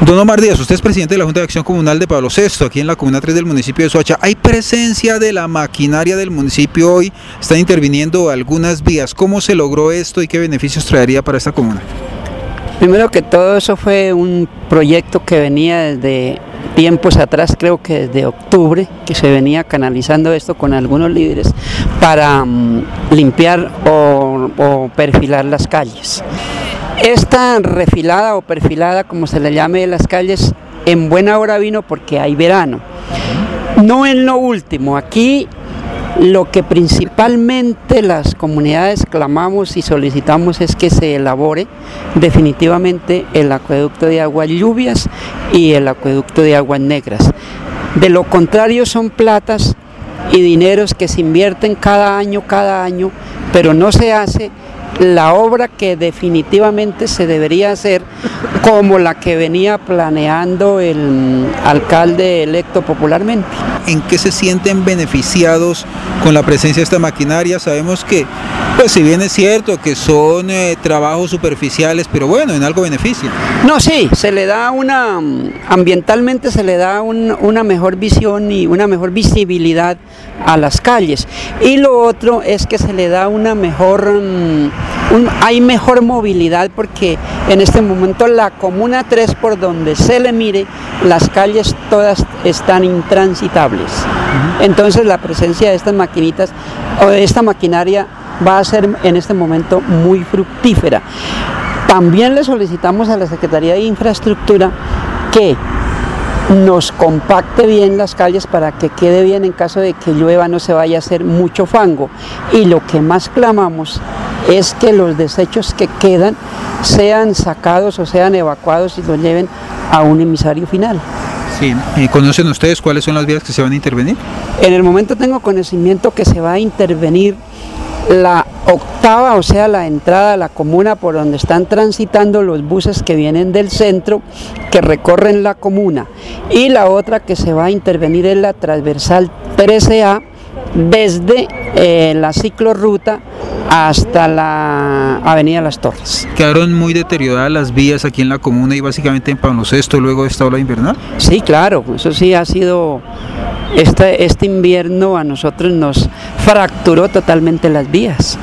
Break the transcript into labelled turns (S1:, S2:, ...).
S1: Don Omar Díaz, usted es presidente de la Junta de Acción Comunal de Pablo VI, aquí en la Comuna 3 del municipio de Soacha. ¿Hay presencia de la maquinaria del municipio hoy? ¿Están interviniendo algunas vías? ¿Cómo se logró esto y qué beneficios traería para esta comuna?
S2: Primero que todo, eso fue un proyecto que venía desde tiempos atrás, creo que desde octubre, que se venía canalizando esto con algunos líderes para limpiar o perfilar las calles. Esta refilada o perfilada, como se le llame, de las calles, en buena hora vino porque hay verano. No en lo último, aquí lo que principalmente las comunidades clamamos y solicitamos es que se elabore definitivamente el acueducto de aguas lluvias y el acueducto de aguas negras. De lo contrario son platas y dineros que se invierten cada año, pero no se hace la obra que definitivamente se debería hacer, como la que venía planeando el alcalde electo popularmente.
S1: ¿En qué se sienten beneficiados con la presencia de esta maquinaria? Sabemos que, pues si bien es cierto que son trabajos superficiales, pero bueno, en algo beneficia.
S2: No, sí, se le da ambientalmente se le da una mejor visión y una mejor visibilidad a las calles. Y lo otro es que se le da una mejor, hay mejor movilidad, porque en este momento la Comuna 3, por donde se le mire, las calles todas están intransitables. Entonces la presencia de estas maquinitas o de esta maquinaria va a ser en este momento muy fructífera. También le solicitamos a la Secretaría de Infraestructura que nos compacte bien las calles para que quede bien en caso de que llueva, no se vaya a hacer mucho fango. Y lo que más clamamos es que los desechos que quedan sean sacados o sean evacuados y los lleven a un emisario final.
S1: Sí. ¿Conocen ustedes cuáles son las vías que se van a intervenir?
S2: En el momento tengo conocimiento que se va a intervenir la octava, o sea, la entrada a la comuna por donde están transitando los buses que vienen del centro, que recorren la comuna, y la otra que se va a intervenir es la transversal 13A desde la ciclorruta hasta la avenida Las Torres.
S1: ¿Quedaron muy deterioradas las vías aquí en la comuna y básicamente en Pablo VI luego de esta ola invernal?
S2: Sí, claro, eso sí ha sido, este invierno a nosotros nos fracturó totalmente las vías.